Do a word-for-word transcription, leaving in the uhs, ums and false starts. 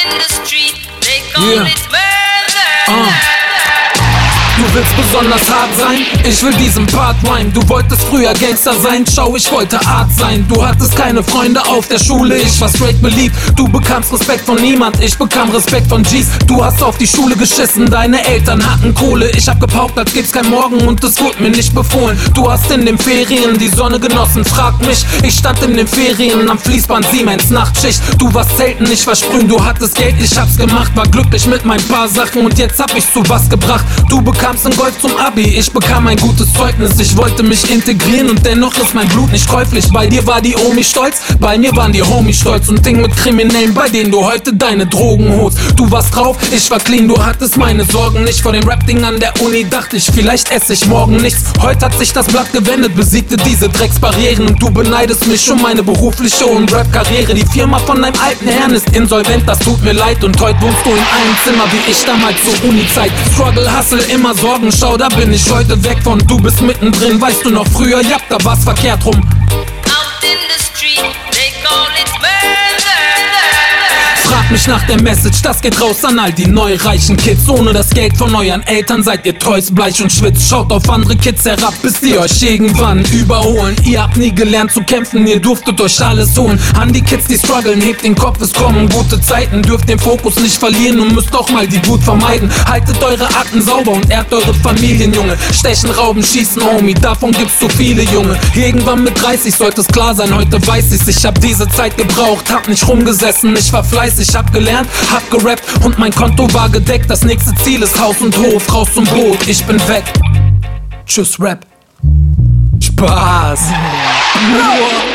Yeah. Uh. Du willst besonders hart sein? Ich will diesen Part rhyme. Du wolltest früher Gangster sein? Schau, ich wollte Art sein. Du hattest keine Freunde auf der Schule, ich war straight beliebt. Du bekamst Respekt von niemand, ich bekam Respekt von G's. Du hast auf die Schule geschissen, deine Eltern hatten Kohle. Ich hab gepaukt, als gibt's kein Morgen und es wurde mir nicht befohlen. Du hast in den Ferien die Sonne genossen, frag mich. Ich stand in den Ferien am Fließband Siemens Nachtschicht. Du warst selten, ich war sprühen, du hattest Geld, ich hab's gemacht. War glücklich mit mein paar Sachen und jetzt hab ich's zu was gebracht. Du bekamst ein Gold zum Abi, ich bekam ein gutes Zeugnis. Ich wollte mich integrieren und dennoch ist mein Blut nicht käuflich. Bei dir war die Omi stolz, bei mir waren die Homies stolz. Und Ding mit Kriminellen, bei denen du heute deine Drogen holst. Du warst drauf, ich war clean, du hattest meine Sorgen nicht. Vor dem Rap-Ding an der Uni dachte ich, vielleicht esse ich morgen nichts. Heute hat sich das Blatt gewendet, besiegte diese Drecksbarrieren. Und du beneidest mich um meine berufliche und Rap-Karriere. Die Firma von deinem alten Herrn ist insolvent, das tut mir leid. Und heute wohnst du in einem Zimmer wie ich damals zur Uni-Zeit. Struggle, Hustle, immer Sorgen, schau, da bin ich heute weg von. Du bist mittendrin, weißt du noch früher, ja, da war's verkehrt rum. Out in the street, they call it murder. Frag mich nach der Message, das geht raus an all die neureichen Kids. Ohne das Geld von euren Eltern seid ihr treues Bleich und schwitzt. Schaut auf andere Kids herab, bis die euch irgendwann überholen. Ihr habt nie gelernt zu kämpfen, ihr durftet euch alles holen. An die Kids, die strugglen, hebt den Kopf, es kommen gute Zeiten. Dürft den Fokus nicht verlieren und müsst auch mal die Wut vermeiden. Haltet eure Akten sauber und ehrt eure Familien, Junge. Stechen, rauben, schießen, Homie, davon gibt's zu viele, Junge. Irgendwann mit dreißig sollte es klar sein, heute weiß ich's. Ich hab diese Zeit gebraucht, hab nicht rumgesessen, ich war fleißig. Ich hab gelernt, hab gerappt und mein Konto war gedeckt. Das nächste Ziel ist Haus und Hof, raus zum Boot, ich bin weg. Tschüss Rap. Spaß.